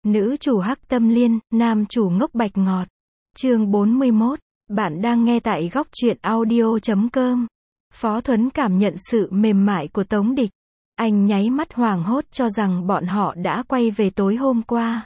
Nữ chủ hắc tâm liên, nam chủ ngốc bạch ngọt. Chương 41. Bạn đang nghe tại góc truyện audio.com. Phó Thuấn cảm nhận sự mềm mại của Tống Địch. Anh nháy mắt hoảng hốt cho rằng bọn họ đã quay về tối hôm qua.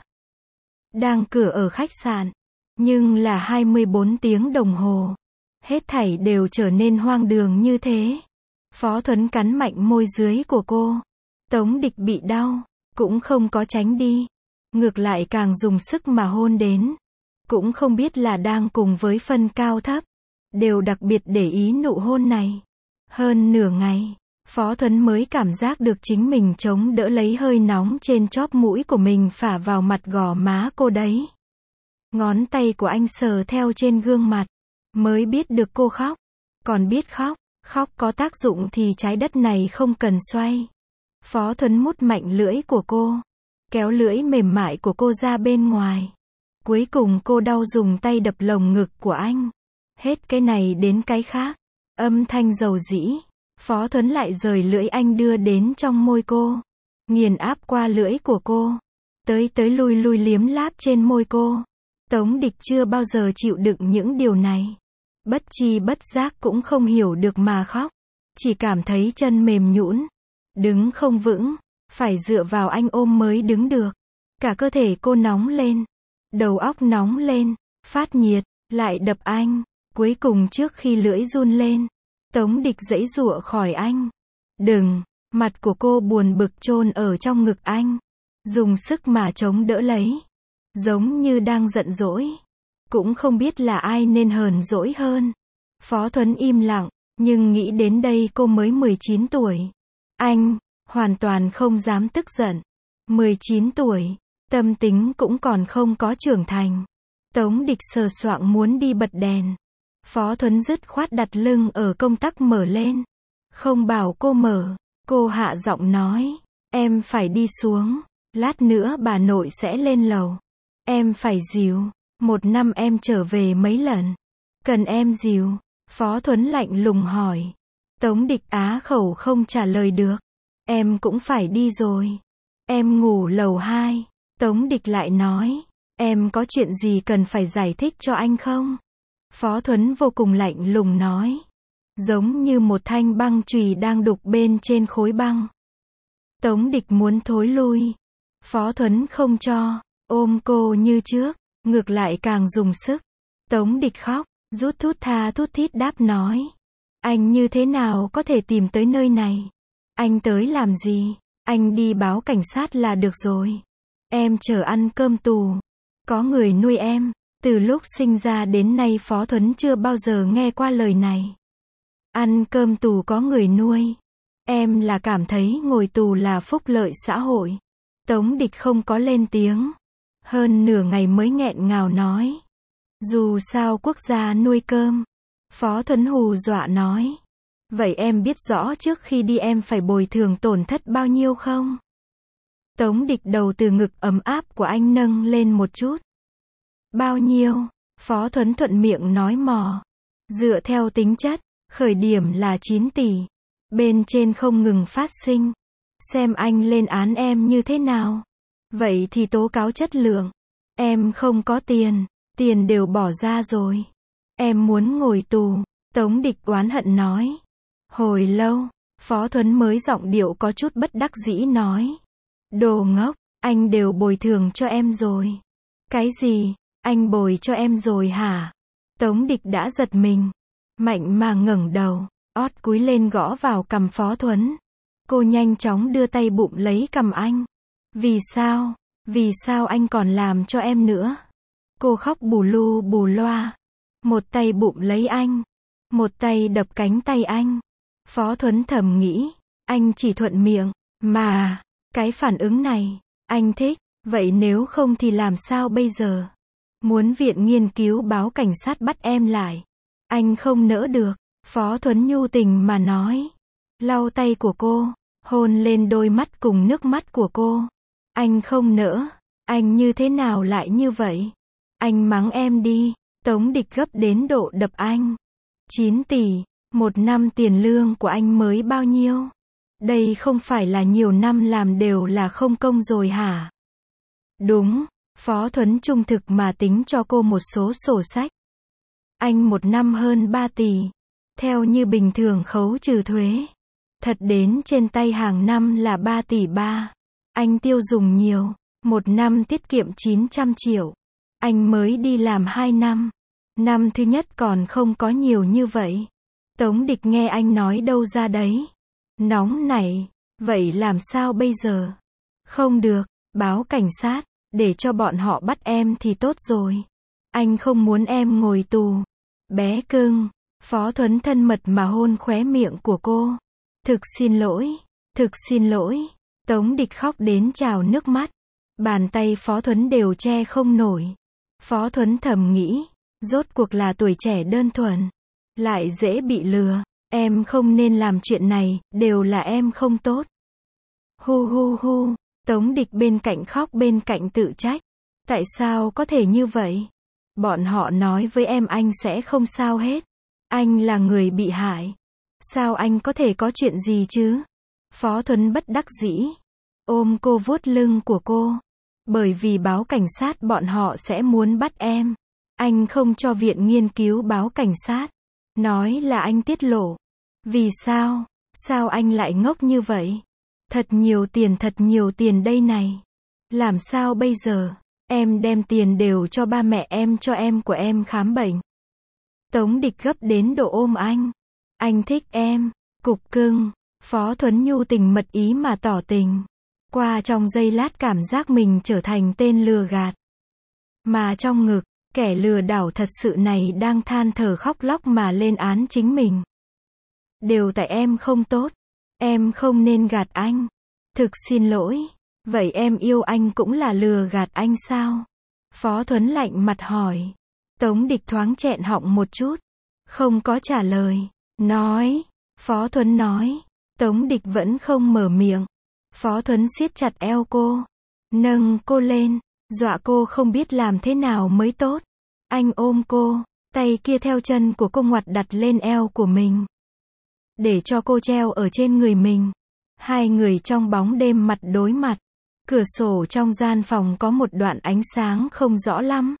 Đang cửa ở khách sạn. Nhưng là 24 tiếng đồng hồ. Hết thảy đều trở nên hoang đường như thế. Phó Thuấn cắn mạnh môi dưới của cô. Tống Địch bị đau, cũng không có tránh đi. Ngược lại càng dùng sức mà hôn đến. Cũng không biết là đang cùng với phân cao thấp. Đều đặc biệt để ý nụ hôn này. Hơn nửa ngày, Phó Thuấn mới cảm giác được chính mình chống đỡ lấy hơi nóng trên chóp mũi của mình phả vào mặt gò má cô đấy. Ngón tay của anh sờ theo trên gương mặt. Mới biết được cô khóc. Còn biết khóc, khóc có tác dụng thì trái đất này không cần xoay. Phó Thuấn mút mạnh lưỡi của cô. Kéo lưỡi mềm mại của cô ra bên ngoài. Cuối cùng cô đau dùng tay đập lồng ngực của anh. Hết cái này đến cái khác. Âm thanh dầu dĩ. Phó Thuấn lại rời lưỡi anh đưa đến trong môi cô. Nghiền áp qua lưỡi của cô. Tới lui liếm láp trên môi cô. Tống Địch chưa bao giờ chịu đựng những điều này. Bất chi bất giác cũng không hiểu được mà khóc. Chỉ cảm thấy chân mềm nhũn. Đứng không vững. Phải dựa vào anh ôm mới đứng được. Cả cơ thể cô nóng lên. Đầu óc nóng lên. Phát nhiệt. Lại đập anh. Cuối cùng trước khi lưỡi run lên. Tống Địch giãy giụa khỏi anh. Đừng. Mặt của cô buồn bực chôn ở trong ngực anh. Dùng sức mà chống đỡ lấy. Giống như đang giận dỗi. Cũng không biết là ai nên hờn dỗi hơn. Phó Thuấn im lặng. Nhưng nghĩ đến đây cô mới 19 tuổi. Anh hoàn toàn không dám tức giận. 19 tuổi. Tâm tính cũng còn không có trưởng thành. Tống Địch sờ soạng muốn đi bật đèn. Phó Thuấn dứt khoát đặt lưng ở công tắc mở lên. Không bảo cô mở. Cô hạ giọng nói. Em phải đi xuống. Lát nữa bà nội sẽ lên lầu. Em phải dìu. 1 năm em trở về mấy lần. Cần em dìu. Phó Thuấn lạnh lùng hỏi. Tống Địch á khẩu không trả lời được. Em cũng phải đi rồi. Em ngủ lầu 2. Tống Địch lại nói. Em có chuyện gì cần phải giải thích cho anh không? Phó Thuấn vô cùng lạnh lùng nói. Giống như một thanh băng chùy đang đục bên trên khối băng. Tống Địch muốn thối lui. Phó Thuấn không cho. Ôm cô như trước. Ngược lại càng dùng sức. Tống Địch khóc. Rút thút tha thút thít đáp nói. Anh như thế nào có thể tìm tới nơi này? Anh tới làm gì? Anh đi báo cảnh sát là được rồi. Em chờ ăn cơm tù. Có người nuôi em. Từ lúc sinh ra đến nay Phó Thuấn chưa bao giờ nghe qua lời này. Ăn cơm tù có người nuôi. Em là cảm thấy ngồi tù là phúc lợi xã hội. Tống Địch không có lên tiếng. Hơn nửa ngày mới nghẹn ngào nói. Dù sao quốc gia nuôi cơm. Phó Thuấn hù dọa nói. Vậy em biết rõ trước khi đi em phải bồi thường tổn thất bao nhiêu không? Tống Địch đầu từ ngực ấm áp của anh nâng lên một chút. Bao nhiêu? Phó Thuấn thuận miệng nói mò. Dựa theo tính chất, khởi điểm là 9 tỷ. Bên trên không ngừng phát sinh. Xem anh lên án em như thế nào. Vậy thì tố cáo chất lượng. Em không có tiền. Tiền đều bỏ ra rồi. Em muốn ngồi tù. Tống Địch oán hận nói. Hồi lâu, Phó Thuấn mới giọng điệu có chút bất đắc dĩ nói. Đồ ngốc, anh đều bồi thường cho em rồi. Cái gì? Anh bồi cho em rồi hả? Tống Địch đã giật mình. Mạnh mà ngẩng đầu, ót cúi lên gõ vào cằm Phó Thuấn. Cô nhanh chóng đưa tay bụm lấy cằm anh. Vì sao? Vì sao anh còn làm cho em nữa? Cô khóc bù lu bù loa. Một tay bụm lấy anh. Một tay đập cánh tay anh. Phó Thuấn thầm nghĩ. Anh chỉ thuận miệng. Mà, cái phản ứng này, anh thích. Vậy nếu không thì làm sao bây giờ? Muốn viện nghiên cứu báo cảnh sát bắt em lại. Anh không nỡ được. Phó Thuấn nhu tình mà nói. Lau tay của cô. Hôn lên đôi mắt cùng nước mắt của cô. Anh không nỡ. Anh như thế nào lại như vậy? Anh mắng em đi. Tống Địch gấp đến độ đập anh. 9 tỷ. 1 năm tiền lương của anh mới bao nhiêu? Đây không phải là nhiều năm làm đều là không công rồi hả? Đúng, Phó Thuấn trung thực mà tính cho cô một số sổ sách. Anh một năm hơn 3 tỷ. Theo như bình thường khấu trừ thuế. Thật đến trên tay hàng năm là 3 tỷ 3. Anh tiêu dùng nhiều. Một năm tiết kiệm 900 triệu. Anh mới đi làm 2 năm. Năm thứ nhất còn không có nhiều như vậy. Tống Địch nghe anh nói đâu ra đấy. Nóng nảy. Vậy làm sao bây giờ? Không được, báo cảnh sát, để cho bọn họ bắt em thì tốt rồi. Anh không muốn em ngồi tù. Bé cưng, Phó Thuấn thân mật mà hôn khóe miệng của cô. Thực xin lỗi, thực xin lỗi. Tống Địch khóc đến trào nước mắt. Bàn tay Phó Thuấn đều che không nổi. Phó Thuấn thầm nghĩ, rốt cuộc là tuổi trẻ đơn thuần, lại dễ bị lừa. Em không nên làm chuyện này, đều là em không tốt. Hu hu hu, Tống Địch bên cạnh khóc bên cạnh tự trách. Tại sao có thể như vậy? Bọn họ nói với em anh sẽ không sao hết. Anh là người bị hại. Sao anh có thể có chuyện gì chứ? Phó Thuấn bất đắc dĩ. Ôm cô vuốt lưng của cô. Bởi vì báo cảnh sát bọn họ sẽ muốn bắt em. Anh không cho viện nghiên cứu báo cảnh sát. Nói là anh tiết lộ. Vì sao? Sao anh lại ngốc như vậy? Thật nhiều tiền đây này. Làm sao bây giờ? Em đem tiền đều cho ba mẹ em cho em của em khám bệnh. Tống Địch gấp đến độ ôm anh. Anh thích em, cục cưng. Phó Thuấn nhu tình mật ý mà tỏ tình. Qua trong giây lát cảm giác mình trở thành tên lừa gạt. Mà trong ngực, kẻ lừa đảo thật sự này đang than thở khóc lóc mà lên án chính mình. Đều tại em không tốt. Em không nên gạt anh. Thực xin lỗi. Vậy em yêu anh cũng là lừa gạt anh sao? Phó Thuấn lạnh mặt hỏi. Tống Địch thoáng chẹn họng một chút. Không có trả lời. Nói. Phó Thuấn nói. Tống Địch vẫn không mở miệng. Phó Thuấn siết chặt eo cô. Nâng cô lên. Dọa cô không biết làm thế nào mới tốt. Anh ôm cô. Tay kia theo chân của cô ngoặt đặt lên eo của mình. Để cho cô treo ở trên người mình. Hai người trong bóng đêm mặt đối mặt. Cửa sổ trong gian phòng có một đoạn ánh sáng không rõ lắm.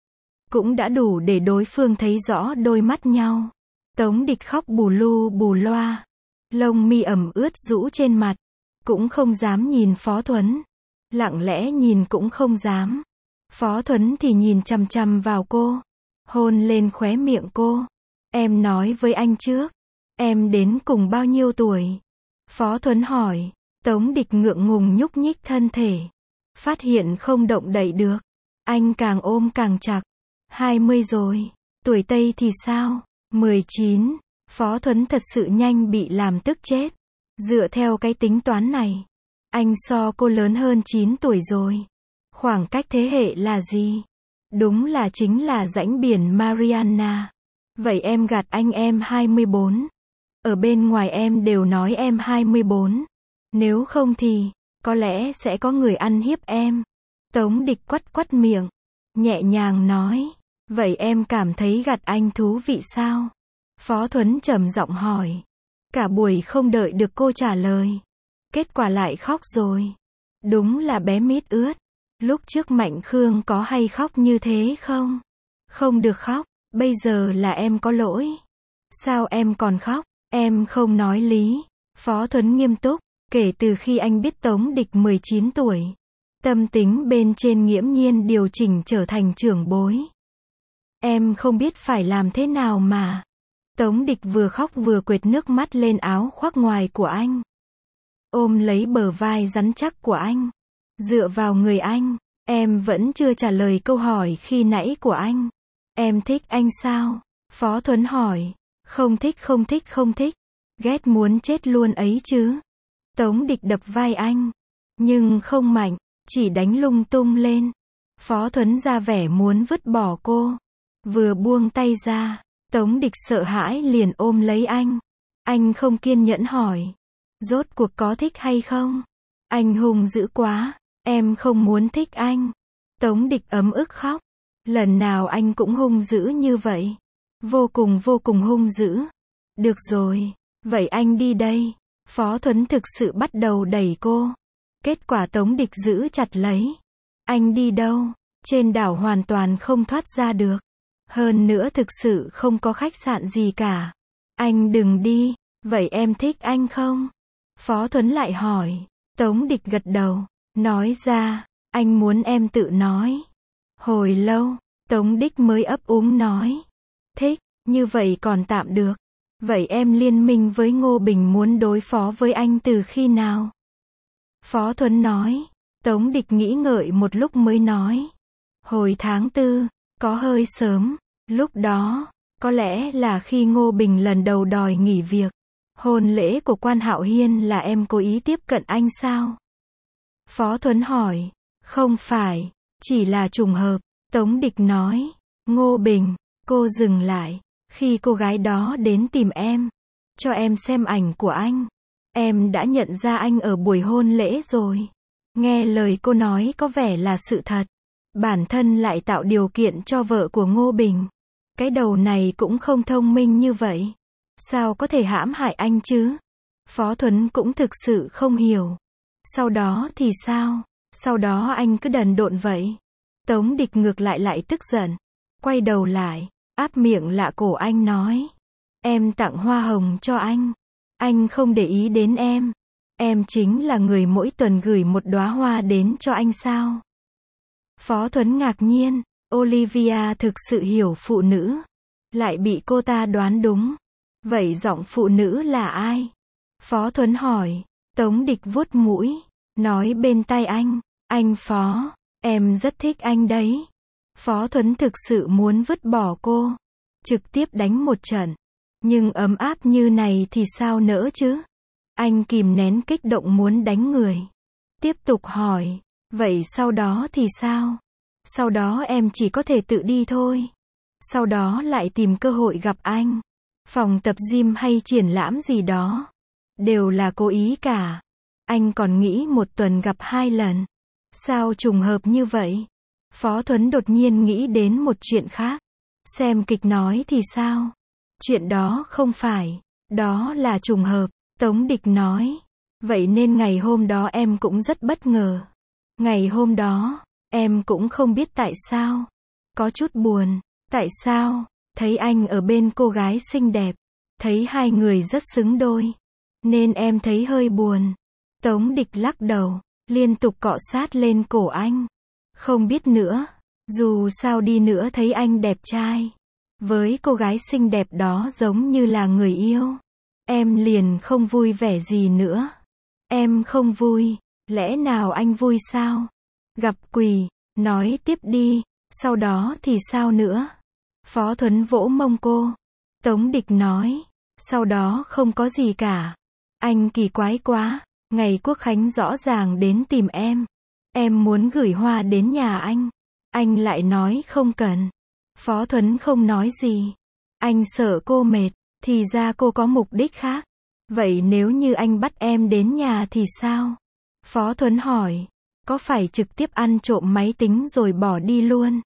Cũng đã đủ để đối phương thấy rõ đôi mắt nhau. Tống Địch khóc bù lu bù loa. Lông mi ẩm ướt rũ trên mặt. Cũng không dám nhìn Phó Thuấn. Lặng lẽ nhìn cũng không dám. Phó Thuấn thì nhìn chằm chằm vào cô. Hôn lên khóe miệng cô. Em nói với anh trước. Em đến cùng bao nhiêu tuổi? Phó Thuấn hỏi. Tống Địch ngượng ngùng nhúc nhích thân thể. Phát hiện không động đậy được. Anh càng ôm càng chặt. 20 rồi. Tuổi Tây thì sao? 19. Phó Thuấn thật sự nhanh bị làm tức chết. Dựa theo cái tính toán này. Anh so cô lớn hơn 9 tuổi rồi. Khoảng cách thế hệ là gì? Đúng là chính là rãnh biển Mariana. Vậy em gạt anh em 24. Ở bên ngoài em đều nói em 24. Nếu không thì, có lẽ sẽ có người ăn hiếp em. Tống Địch quắt quắt miệng. Nhẹ nhàng nói. Vậy em cảm thấy gạt anh thú vị sao? Phó Thuấn trầm giọng hỏi. Cả buổi không đợi được cô trả lời. Kết quả lại khóc rồi. Đúng là bé mít ướt. Lúc trước Mạnh Khương có hay khóc như thế không? Không được khóc. Bây giờ là em có lỗi. Sao em còn khóc? Em không nói lý. Phó Thuấn nghiêm túc. Kể từ khi anh biết Tống Địch 19 tuổi. Tâm tính bên trên nghiễm nhiên điều chỉnh trở thành trưởng bối. Em không biết phải làm thế nào mà. Tống Địch vừa khóc vừa quệt nước mắt lên áo khoác ngoài của anh. Ôm lấy bờ vai rắn chắc của anh. Dựa vào người anh. Em vẫn chưa trả lời câu hỏi khi nãy của anh. Em thích anh sao? Phó Thuấn hỏi. Không thích. Ghét muốn chết luôn ấy chứ. Tống Địch đập vai anh. Nhưng không mạnh. Chỉ đánh lung tung lên. Phó Thuấn ra vẻ muốn vứt bỏ cô. Vừa buông tay ra. Tống Địch sợ hãi liền ôm lấy anh. Anh không kiên nhẫn hỏi. Rốt cuộc có thích hay không? Anh hung dữ quá. Em không muốn thích anh. Tống Địch ấm ức khóc. Lần nào anh cũng hung dữ như vậy. Vô cùng hung dữ. Được rồi. Vậy anh đi đây. Phó Thuấn thực sự bắt đầu đẩy cô. Kết quả Tống Địch giữ chặt lấy. Anh đi đâu? Trên đảo hoàn toàn không thoát ra được. Hơn nữa thực sự không có khách sạn gì cả. Anh đừng đi, vậy em thích anh không? Phó Thuấn lại hỏi. Tống Địch gật đầu, nói ra, anh muốn em tự nói. Hồi lâu, Tống Địch mới ấp úng nói. Thích, như vậy còn tạm được. Vậy em liên minh với Ngô Bình muốn đối phó với anh từ khi nào? Phó Thuấn nói. Tống Địch nghĩ ngợi một lúc mới nói. Hồi tháng 4, có hơi sớm. Lúc đó, có lẽ là khi Ngô Bình lần đầu đòi nghỉ việc. Hôn lễ của Quan Hạo Hiên là em cố ý tiếp cận anh sao? Phó Thuấn hỏi. Không phải, chỉ là trùng hợp. Tống Địch nói. Ngô Bình, cô dừng lại. Khi cô gái đó đến tìm em, cho em xem ảnh của anh, em đã nhận ra anh ở buổi hôn lễ rồi. Nghe lời cô nói có vẻ là sự thật. Bản thân lại tạo điều kiện cho vợ của Ngô Bình. Cái đầu này cũng không thông minh như vậy. Sao có thể hãm hại anh chứ? Phó Thuấn cũng thực sự không hiểu. Sau đó thì sao? Sau đó anh cứ đần độn vậy. Tống Địch ngược lại tức giận. Quay đầu lại, áp miệng lạ cổ anh nói. Em tặng hoa hồng cho anh. Anh không để ý đến em. Em chính là người mỗi tuần gửi một đóa hoa đến cho anh sao? Phó Thuấn ngạc nhiên. Olivia thực sự hiểu phụ nữ. Lại bị cô ta đoán đúng. Vậy giọng phụ nữ là ai? Phó Thuấn hỏi. Tống Địch vuốt mũi. Nói bên tai anh. Anh Phó, em rất thích anh đấy. Phó Thuấn thực sự muốn vứt bỏ cô. Trực tiếp đánh một trận. Nhưng ấm áp như này thì sao nỡ chứ? Anh kìm nén kích động muốn đánh người. Tiếp tục hỏi. Vậy sau đó thì sao? Sau đó em chỉ có thể tự đi thôi. Sau đó lại tìm cơ hội gặp anh. Phòng tập gym hay triển lãm gì đó. Đều là cố ý cả. Anh còn nghĩ một tuần gặp 2 lần. Sao trùng hợp như vậy? Phó Thuấn đột nhiên nghĩ đến một chuyện khác. Xem kịch nói thì sao? Chuyện đó không phải. Đó là trùng hợp. Tống Địch nói. Vậy nên ngày hôm đó em cũng rất bất ngờ. Ngày hôm đó, em cũng không biết tại sao. Có chút buồn. Tại sao? Thấy anh ở bên cô gái xinh đẹp. Thấy hai người rất xứng đôi. Nên em thấy hơi buồn. Tống Địch lắc đầu. Liên tục cọ sát lên cổ anh. Không biết nữa. Dù sao đi nữa thấy anh đẹp trai. Với cô gái xinh đẹp đó giống như là người yêu. Em liền không vui vẻ gì nữa. Em không vui. Lẽ nào anh vui sao? Gặp quỷ. Nói tiếp đi. Sau đó thì sao nữa? Phó Thuấn vỗ mông cô. Tống Địch nói. Sau đó không có gì cả. Anh kỳ quái quá. Ngày Quốc Khánh rõ ràng đến tìm em. Em muốn gửi hoa đến nhà anh. Anh lại nói không cần. Phó Thuấn không nói gì. Anh sợ cô mệt. Thì ra cô có mục đích khác. Vậy nếu như anh bắt em đến nhà thì sao? Phó Thuấn hỏi. Có phải trực tiếp ăn trộm máy tính rồi bỏ đi luôn?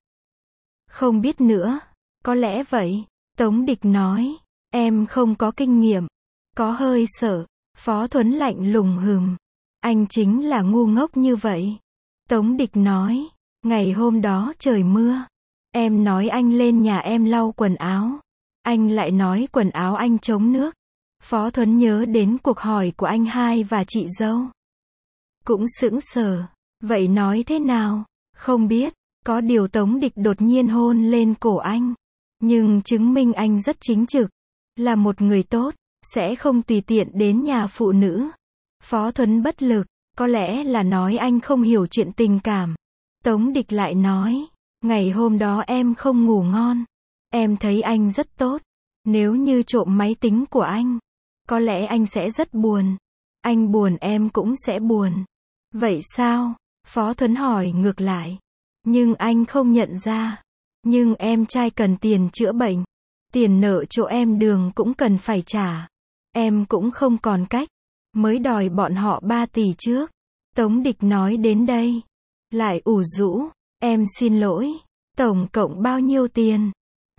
Không biết nữa. Có lẽ vậy. Tống Địch nói. Em không có kinh nghiệm. Có hơi sợ. Phó Thuấn lạnh lùng hừm. Anh chính là ngu ngốc như vậy. Tống Địch nói. Ngày hôm đó trời mưa. Em nói anh lên nhà em lau quần áo. Anh lại nói quần áo anh chống nước. Phó Thuấn nhớ đến cuộc hỏi của anh hai và chị dâu. Cũng sững sờ. Vậy nói thế nào? Không biết. Có điều Tống Địch đột nhiên hôn lên cổ anh. Nhưng chứng minh anh rất chính trực. Là một người tốt. Sẽ không tùy tiện đến nhà phụ nữ. Phó Thuấn bất lực. Có lẽ là nói anh không hiểu chuyện tình cảm. Tống Địch lại nói. Ngày hôm đó em không ngủ ngon. Em thấy anh rất tốt. Nếu như trộm máy tính của anh, có lẽ anh sẽ rất buồn. Anh buồn em cũng sẽ buồn. Vậy sao? Phó Thuấn hỏi ngược lại. Nhưng anh không nhận ra. Nhưng em trai cần tiền chữa bệnh. Tiền nợ chỗ em Đường cũng cần phải trả. Em cũng không còn cách. Mới đòi bọn họ 3 tỷ trước. Tống Địch nói đến đây. Lại ủ rũ. Em xin lỗi. Tổng cộng bao nhiêu tiền?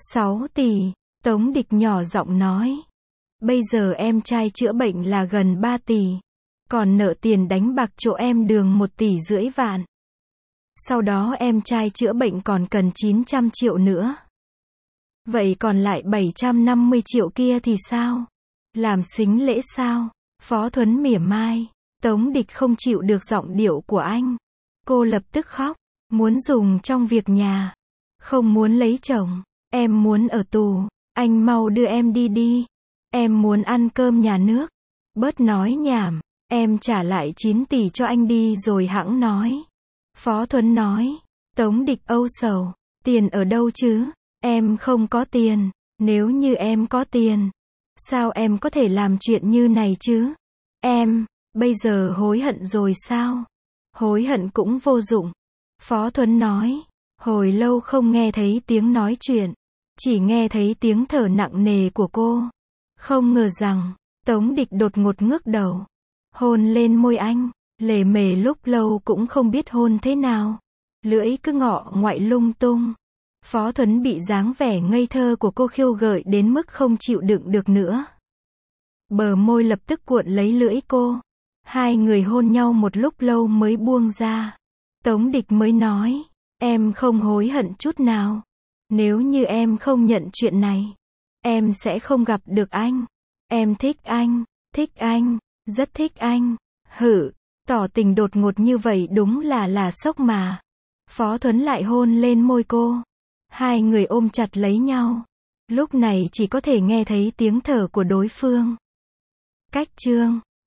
6 tỷ. Tống Địch nhỏ giọng nói. Bây giờ em trai chữa bệnh là gần 3 tỷ. Còn nợ tiền đánh bạc chỗ em Đường 1,5 tỷ vạn. Sau đó em trai chữa bệnh còn cần 900 triệu nữa. Vậy còn lại 750 triệu kia thì sao? Làm sính lễ sao? Phó Thuấn mỉa mai. Tống Địch không chịu được giọng điệu của anh. Cô lập tức khóc. Muốn dùng trong việc nhà. Không muốn lấy chồng. Em muốn ở tù. Anh mau đưa em đi đi. Em muốn ăn cơm nhà nước. Bớt nói nhảm. Em trả lại 9 tỷ cho anh đi rồi hẵng nói. Phó Thuấn nói. Tống Địch âu sầu. Tiền ở đâu chứ? Em không có tiền. Nếu như em có tiền, sao em có thể làm chuyện như này chứ? Em, bây giờ hối hận rồi sao? Hối hận cũng vô dụng. Phó Thuấn nói. Hồi lâu không nghe thấy tiếng nói chuyện. Chỉ nghe thấy tiếng thở nặng nề của cô. Không ngờ rằng, Tống Địch đột ngột ngước đầu. Hôn lên môi anh. Lề mề lúc lâu cũng không biết hôn thế nào. Lưỡi cứ ngọ ngoại lung tung. Phó Thuấn bị dáng vẻ ngây thơ của cô khiêu gợi đến mức không chịu đựng được nữa. Bờ môi lập tức cuộn lấy lưỡi cô. Hai người hôn nhau một lúc lâu mới buông ra. Tống Địch mới nói. Em không hối hận chút nào. Nếu như em không nhận chuyện này, em sẽ không gặp được anh. Em thích anh, rất thích anh. Hử, tỏ tình đột ngột như vậy đúng là sốc mà. Phó Thuấn lại hôn lên môi cô. Hai người ôm chặt lấy nhau. Lúc này chỉ có thể nghe thấy tiếng thở của đối phương. Cách chương